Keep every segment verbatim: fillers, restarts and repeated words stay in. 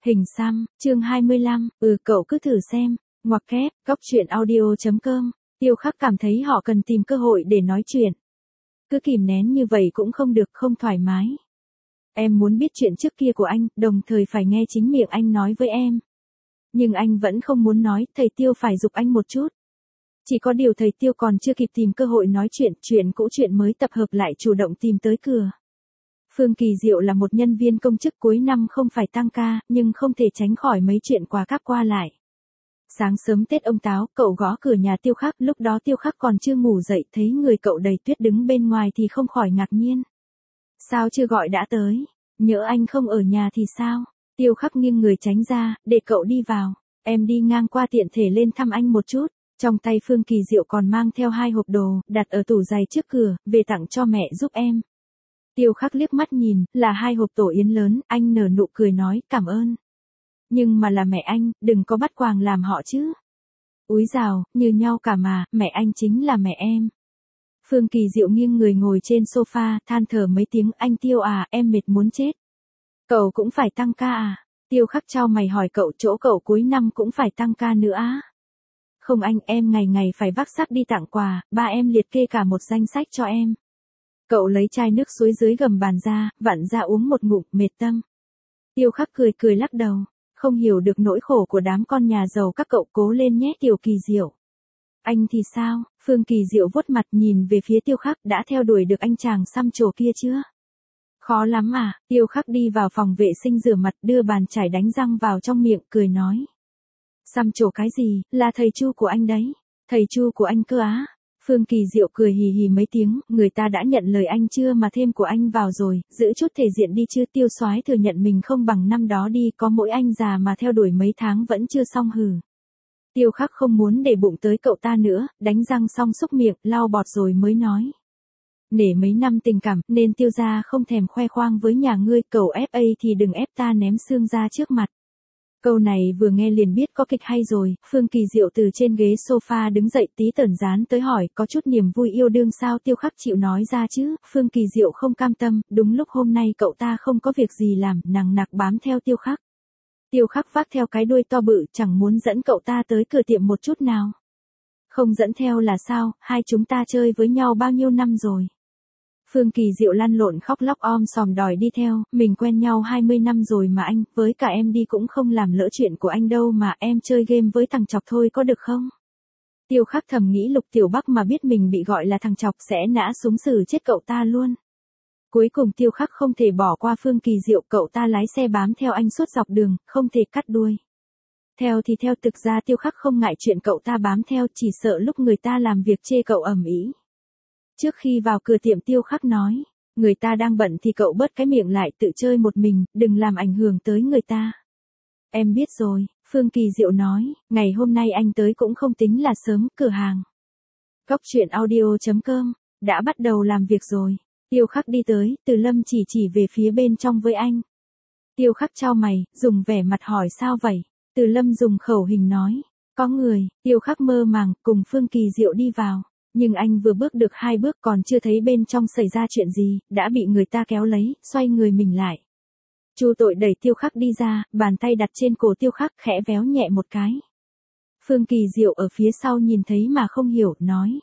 Hình xăm, chương hai mươi lăm, ừ cậu cứ thử xem, ngoặc kép, góc chuyện audio.com, Tiêu Khắc cảm thấy họ cần tìm cơ hội để nói chuyện. Cứ kìm nén như vậy cũng không được, không thoải mái. Em muốn biết chuyện trước kia của anh, đồng thời phải nghe chính miệng anh nói với em. Nhưng anh vẫn không muốn nói, thầy Tiêu phải giục anh một chút. Chỉ có điều thầy Tiêu còn chưa kịp tìm cơ hội nói chuyện, chuyện cũ chuyện mới tập hợp lại chủ động tìm tới cửa. Phương Kỳ Diệu là một nhân viên công chức cuối năm không phải tăng ca, nhưng không thể tránh khỏi mấy chuyện quà cáp qua lại. Sáng sớm Tết ông Táo, cậu gõ cửa nhà Tiêu Khắc, lúc đó Tiêu Khắc còn chưa ngủ dậy, thấy người cậu đầy tuyết đứng bên ngoài thì không khỏi ngạc nhiên. Sao chưa gọi đã tới? Nhỡ anh không ở nhà thì sao? Tiêu Khắc nghiêng người tránh ra, để cậu đi vào. Em đi ngang qua tiện thể lên thăm anh một chút. Trong tay Phương Kỳ Diệu còn mang theo hai hộp đồ, đặt ở tủ giày trước cửa, về tặng cho mẹ giúp em. Tiêu Khắc liếc mắt nhìn, là hai hộp tổ yến lớn, anh nở nụ cười nói, cảm ơn. Nhưng mà là mẹ anh, đừng có bắt quàng làm họ chứ. Úi dào, như nhau cả mà, mẹ anh chính là mẹ em. Phương Kỳ Diệu nghiêng người ngồi trên sofa, than thở mấy tiếng, anh Tiêu à, em mệt muốn chết. Cậu cũng phải tăng ca à? Tiêu Khắc chau mày hỏi cậu, chỗ cậu cuối năm cũng phải tăng ca nữa á? Không anh, em ngày ngày phải vác xác đi tặng quà, ba em liệt kê cả một danh sách cho em. Cậu lấy chai nước suối dưới gầm bàn ra, vặn ra uống một ngụm, mệt tâm. Tiêu Khắc cười cười lắc đầu, không hiểu được nỗi khổ của đám con nhà giàu các cậu, cố lên nhé Tiểu Kỳ Diệu. Anh thì sao? Phương Kỳ Diệu vuốt mặt nhìn về phía Tiêu Khắc, đã theo đuổi được anh chàng xăm trổ kia chưa? Khó lắm à? Tiêu Khắc đi vào phòng vệ sinh rửa mặt, đưa bàn chải đánh răng vào trong miệng, cười nói. Xăm trổ cái gì, là thầy Chu của anh đấy. Thầy Chu của anh cơ á? Phương Kỳ Diệu cười hì hì mấy tiếng, người ta đã nhận lời anh chưa mà thêm của anh vào rồi, giữ chút thể diện đi chứ. Tiêu Soái thừa nhận mình không bằng năm đó đi, có mỗi anh già mà theo đuổi mấy tháng vẫn chưa xong hừ. Tiêu Khắc không muốn để bụng tới cậu ta nữa, đánh răng xong xúc miệng, lau bọt rồi mới nói. Nể mấy năm tình cảm, nên Tiêu gia không thèm khoe khoang với nhà ngươi, cậu ép a thì đừng ép ta ném xương ra trước mặt. Câu này vừa nghe liền biết có kịch hay rồi, Phương Kỳ Diệu từ trên ghế sofa đứng dậy, tí tởn dán tới hỏi, có chút niềm vui yêu đương sao? Tiêu Khắc chịu nói ra chứ. Phương Kỳ Diệu không cam tâm, đúng lúc hôm nay cậu ta không có việc gì làm, nằng nặc bám theo Tiêu Khắc. Tiêu Khắc vác theo cái đuôi to bự, chẳng muốn dẫn cậu ta tới cửa tiệm một chút nào. Không dẫn theo là sao, hai chúng ta chơi với nhau bao nhiêu năm rồi. Phương Kỳ Diệu lăn lộn khóc lóc om sòm đòi đi theo, mình quen nhau hai mươi năm rồi mà anh, với cả em đi cũng không làm lỡ chuyện của anh đâu mà, em chơi game với thằng chọc thôi có được không? Tiêu Khắc thầm nghĩ Lục Tiểu Bắc mà biết mình bị gọi là thằng chọc sẽ nã súng xử chết cậu ta luôn. Cuối cùng Tiêu Khắc không thể bỏ qua Phương Kỳ Diệu, cậu ta lái xe bám theo anh suốt dọc đường, không thể cắt đuôi. Theo thì theo, thực ra Tiêu Khắc không ngại chuyện cậu ta bám theo, chỉ sợ lúc người ta làm việc chê cậu ầm ĩ. Trước khi vào cửa tiệm Tiêu Khắc nói, người ta đang bận thì cậu bớt cái miệng lại, tự chơi một mình, đừng làm ảnh hưởng tới người ta. Em biết rồi, Phương Kỳ Diệu nói, ngày hôm nay anh tới cũng không tính là sớm, cửa hàng. Góc chuyện audio.com, đã bắt đầu làm việc rồi. Tiêu Khắc đi tới, Từ Lâm chỉ chỉ về phía bên trong với anh. Tiêu Khắc chau mày, dùng vẻ mặt hỏi sao vậy? Từ Lâm dùng khẩu hình nói, có người. Tiêu Khắc mơ màng, cùng Phương Kỳ Diệu đi vào. Nhưng anh vừa bước được hai bước còn chưa thấy bên trong xảy ra chuyện gì, đã bị người ta kéo lấy, xoay người mình lại. Chu Tội đẩy Tiêu Khắc đi ra, bàn tay đặt trên cổ Tiêu Khắc, khẽ véo nhẹ một cái. Phương Kỳ Diệu ở phía sau nhìn thấy mà không hiểu, nói.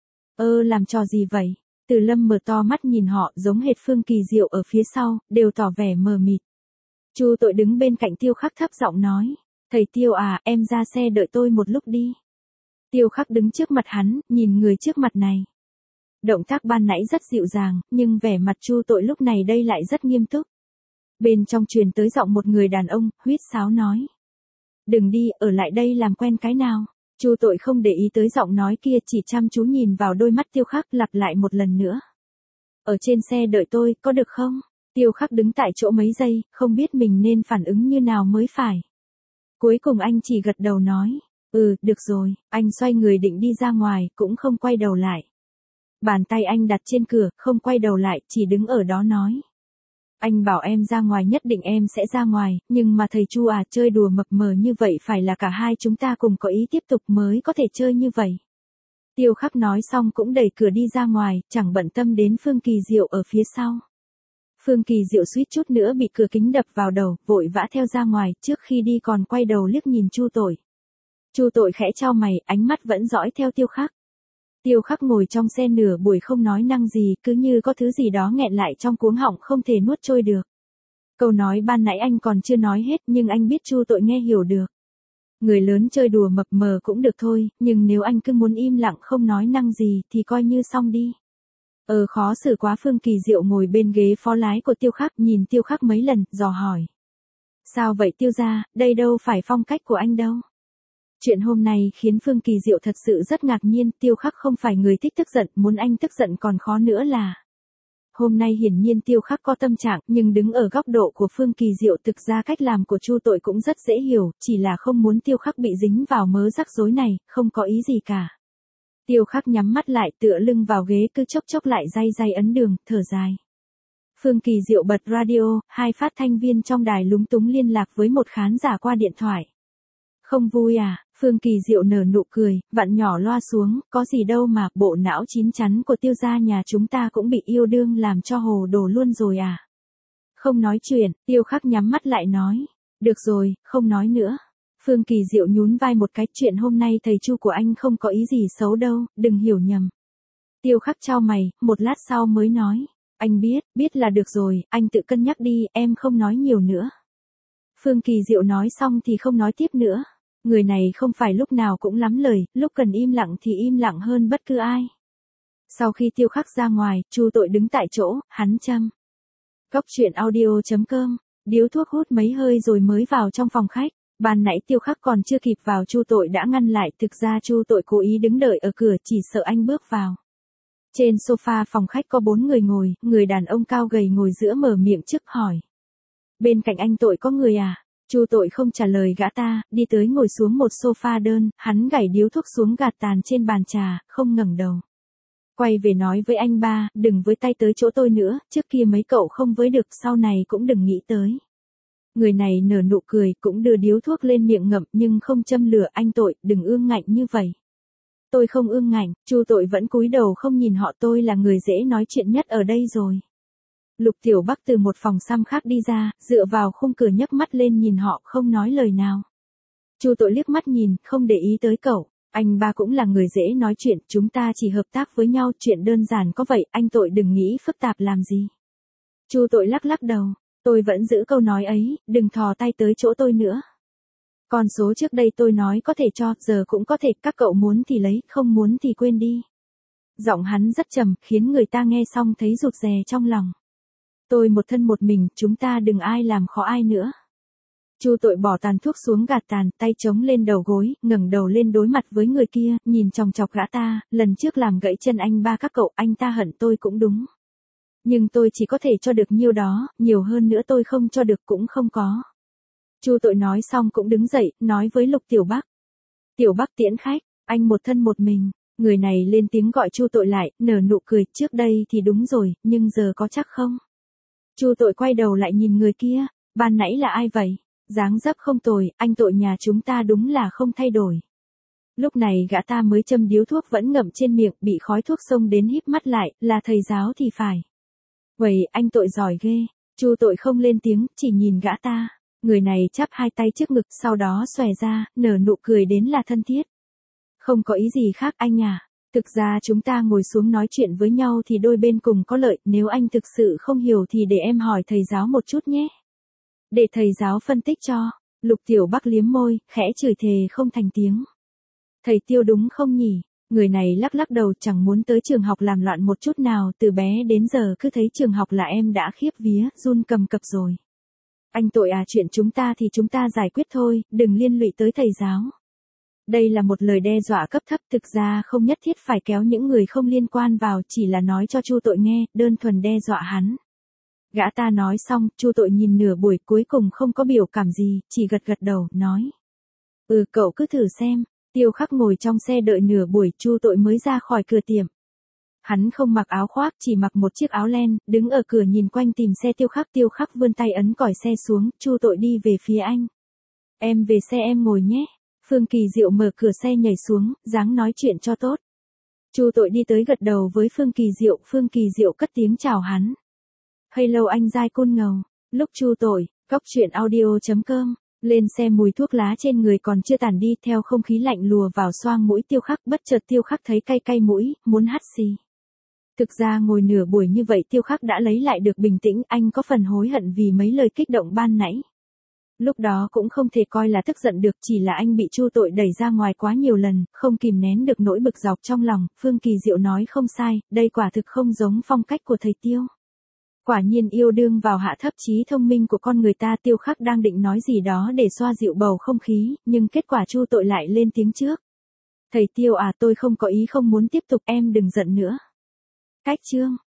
Ơ làm trò gì vậy? Từ Lâm mở to mắt nhìn họ, giống hệt Phương Kỳ Diệu ở phía sau, đều tỏ vẻ mờ mịt. Chu Tội đứng bên cạnh Tiêu Khắc thấp giọng nói, thầy Tiêu à, em ra xe đợi tôi một lúc đi. Tiêu Khắc đứng trước mặt hắn, nhìn người trước mặt này. Động tác ban nãy rất dịu dàng, nhưng vẻ mặt Chu Tội lúc này đây lại rất nghiêm túc. Bên trong truyền tới giọng một người đàn ông, huýt sáo nói. Đừng đi, ở lại đây làm quen cái nào. Chu Tội không để ý tới giọng nói kia, chỉ chăm chú nhìn vào đôi mắt Tiêu Khắc, lặp lại một lần nữa. Ở trên xe đợi tôi, có được không? Tiêu Khắc đứng tại chỗ mấy giây, không biết mình nên phản ứng như nào mới phải. Cuối cùng anh chỉ gật đầu nói. Ừ, được rồi, anh xoay người định đi ra ngoài, cũng không quay đầu lại. Bàn tay anh đặt trên cửa, không quay đầu lại, chỉ đứng ở đó nói. Anh bảo em ra ngoài nhất định em sẽ ra ngoài, nhưng mà thầy Chu à, chơi đùa mập mờ như vậy phải là cả hai chúng ta cùng có ý tiếp tục mới có thể chơi như vậy. Tiêu Khắc nói xong cũng đẩy cửa đi ra ngoài, chẳng bận tâm đến Phương Kỳ Diệu ở phía sau. Phương Kỳ Diệu suýt chút nữa bị cửa kính đập vào đầu, vội vã theo ra ngoài, trước khi đi còn quay đầu liếc nhìn Chu Tội. Chu Tội khẽ chau mày, ánh mắt vẫn dõi theo Tiêu Khắc. Tiêu Khắc ngồi trong xe nửa buổi không nói năng gì, cứ như có thứ gì đó nghẹn lại trong cuống họng không thể nuốt trôi được. Câu nói ban nãy anh còn chưa nói hết nhưng anh biết Chu Tội nghe hiểu được. Người lớn chơi đùa mập mờ cũng được thôi, nhưng nếu anh cứ muốn im lặng không nói năng gì thì coi như xong đi. Ờ khó xử quá. Phương Kỳ Diệu ngồi bên ghế phó lái của Tiêu Khắc, nhìn Tiêu Khắc mấy lần, dò hỏi. Sao vậy Tiêu gia, đây đâu phải phong cách của anh đâu. Chuyện hôm nay khiến Phương Kỳ Diệu thật sự rất ngạc nhiên, Tiêu Khắc không phải người thích tức giận, muốn anh tức giận còn khó nữa là. Hôm nay hiển nhiên Tiêu Khắc có tâm trạng, nhưng đứng ở góc độ của Phương Kỳ Diệu thực ra cách làm của Chu Tội cũng rất dễ hiểu, chỉ là không muốn Tiêu Khắc bị dính vào mớ rắc rối này, không có ý gì cả. Tiêu Khắc nhắm mắt lại tựa lưng vào ghế cứ chốc chốc lại day day ấn đường, thở dài. Phương Kỳ Diệu bật radio, hai phát thanh viên trong đài lúng túng liên lạc với một khán giả qua điện thoại. Không vui à, Phương Kỳ Diệu nở nụ cười, vặn nhỏ loa xuống, có gì đâu mà, bộ não chín chắn của Tiêu gia nhà chúng ta cũng bị yêu đương làm cho hồ đồ luôn rồi à. Không nói chuyện, Tiêu Khắc nhắm mắt lại nói. Được rồi, không nói nữa. Phương Kỳ Diệu nhún vai một cái, chuyện hôm nay thầy Chu của anh không có ý gì xấu đâu, đừng hiểu nhầm. Tiêu Khắc chau mày, một lát sau mới nói. Anh biết, biết là được rồi, anh tự cân nhắc đi, em không nói nhiều nữa. Phương Kỳ Diệu nói xong thì không nói tiếp nữa. Người này không phải lúc nào cũng lắm lời, lúc cần im lặng thì im lặng hơn bất cứ ai. Sau khi Tiêu Khắc ra ngoài, Chu Tội đứng tại chỗ, hắn châm. Góc truyện audio chấm com, điếu thuốc hút mấy hơi rồi mới vào trong phòng khách. Ban nãy Tiêu Khắc còn chưa kịp vào Chu Tội đã ngăn lại, thực ra Chu Tội cố ý đứng đợi ở cửa chỉ sợ anh bước vào. Trên sofa phòng khách có bốn người ngồi, người đàn ông cao gầy ngồi giữa mở miệng trước hỏi. Bên cạnh anh Tội có người à? Chu Tội không trả lời gã ta, đi tới ngồi xuống một sofa đơn, hắn gảy điếu thuốc xuống gạt tàn trên bàn trà, không ngẩng đầu. Quay về nói với anh ba, đừng với tay tới chỗ tôi nữa, trước kia mấy cậu không với được, sau này cũng đừng nghĩ tới. Người này nở nụ cười, cũng đưa điếu thuốc lên miệng ngậm nhưng không châm lửa. Anh Tội, đừng ương ngạnh như vậy. Tôi không ương ngạnh, Chu Tội vẫn cúi đầu không nhìn họ, tôi là người dễ nói chuyện nhất ở đây rồi. Lục Tiểu Bắc từ một phòng xăm khác đi ra, dựa vào khung cửa nhấc mắt lên nhìn họ, không nói lời nào. Chu Tội liếc mắt nhìn, không để ý tới cậu. Anh ba cũng là người dễ nói chuyện, chúng ta chỉ hợp tác với nhau, chuyện đơn giản có vậy, anh Tội đừng nghĩ phức tạp làm gì. Chu Tội lắc lắc đầu, tôi vẫn giữ câu nói ấy, đừng thò tay tới chỗ tôi nữa. Con số trước đây tôi nói có thể cho, giờ cũng có thể, các cậu muốn thì lấy, không muốn thì quên đi. Giọng hắn rất trầm, khiến người ta nghe xong thấy rụt rè trong lòng. Tôi một thân một mình, chúng ta đừng ai làm khó ai nữa. Chu Tội bỏ tàn thuốc xuống gạt tàn, tay chống lên đầu gối, ngẩng đầu lên đối mặt với người kia, nhìn chòng chọc gã ta, lần trước làm gãy chân anh ba các cậu, anh ta hận tôi cũng đúng. Nhưng tôi chỉ có thể cho được nhiêu đó, nhiều hơn nữa tôi không cho được cũng không có. Chu Tội nói xong cũng đứng dậy, nói với Lục Tiểu Bắc. Tiểu Bắc tiễn khách, anh một thân một mình. Người này lên tiếng gọi Chu Tội lại, nở nụ cười, trước đây thì đúng rồi, nhưng giờ có chắc không? Chu Tội quay đầu lại nhìn người kia, ban nãy là ai vậy? Dáng dấp không tồi, anh Tội nhà chúng ta đúng là không thay đổi. Lúc này gã ta mới châm điếu thuốc vẫn ngậm trên miệng, bị khói thuốc xông đến híp mắt lại, là thầy giáo thì phải. Vậy anh Tội giỏi ghê. Chu Tội không lên tiếng, chỉ nhìn gã ta. Người này chắp hai tay trước ngực, sau đó xòe ra, nở nụ cười đến là thân thiết. Không có ý gì khác anh à. Thực ra chúng ta ngồi xuống nói chuyện với nhau thì đôi bên cùng có lợi, nếu anh thực sự không hiểu thì để em hỏi thầy giáo một chút nhé. Để thầy giáo phân tích cho. Lục Tiểu Bắc liếm môi, khẽ chửi thề không thành tiếng. Thầy Tiêu đúng không nhỉ? Người này lắc lắc đầu, chẳng muốn tới trường học làm loạn một chút nào, từ bé đến giờ cứ thấy trường học là em đã khiếp vía, run cầm cập rồi. Anh Tội à, chuyện chúng ta thì chúng ta giải quyết thôi, đừng liên lụy tới thầy giáo. Đây là một lời đe dọa cấp thấp, thực ra không nhất thiết phải kéo những người không liên quan vào, chỉ là nói cho Chu Tội nghe, đơn thuần đe dọa hắn. Gã ta nói xong, Chu Tội nhìn nửa buổi cuối cùng không có biểu cảm gì, chỉ gật gật đầu, nói. Ừ cậu cứ thử xem. Tiêu Khắc ngồi trong xe đợi nửa buổi, Chu Tội mới ra khỏi cửa tiệm. Hắn không mặc áo khoác, chỉ mặc một chiếc áo len, đứng ở cửa nhìn quanh tìm xe Tiêu Khắc. Tiêu Khắc vươn tay ấn còi xe xuống, Chu Tội đi về phía anh. Em về xe em ngồi nhé. Phương Kỳ Diệu mở cửa xe nhảy xuống, dáng nói chuyện cho tốt. Chu Tội đi tới gật đầu với Phương Kỳ Diệu, Phương Kỳ Diệu cất tiếng chào hắn. Hello anh giai côn ngầu. Lúc chu tội, cóc truyện audio chấm com. Lên xe mùi thuốc lá trên người còn chưa tản đi, theo không khí lạnh lùa vào xoang mũi Tiêu Khắc, bất chợt Tiêu Khắc thấy cay cay mũi, muốn hắt xì. Thực ra ngồi nửa buổi như vậy Tiêu Khắc đã lấy lại được bình tĩnh, anh có phần hối hận vì mấy lời kích động ban nãy. Lúc đó cũng không thể coi là tức giận được, chỉ là anh bị chu tội đẩy ra ngoài quá nhiều lần, không kìm nén được nỗi bực dọc trong lòng. Phương Kỳ Diệu nói không sai, đây quả thực không giống phong cách của thầy Tiêu. Quả nhiên yêu đương vào hạ thấp trí thông minh của con người ta. Tiêu Khắc đang định nói gì đó để xoa dịu bầu không khí, nhưng kết quả chu tội lại lên tiếng trước. Thầy Tiêu à, tôi không có ý không muốn tiếp tục, em đừng giận nữa. Cách chương.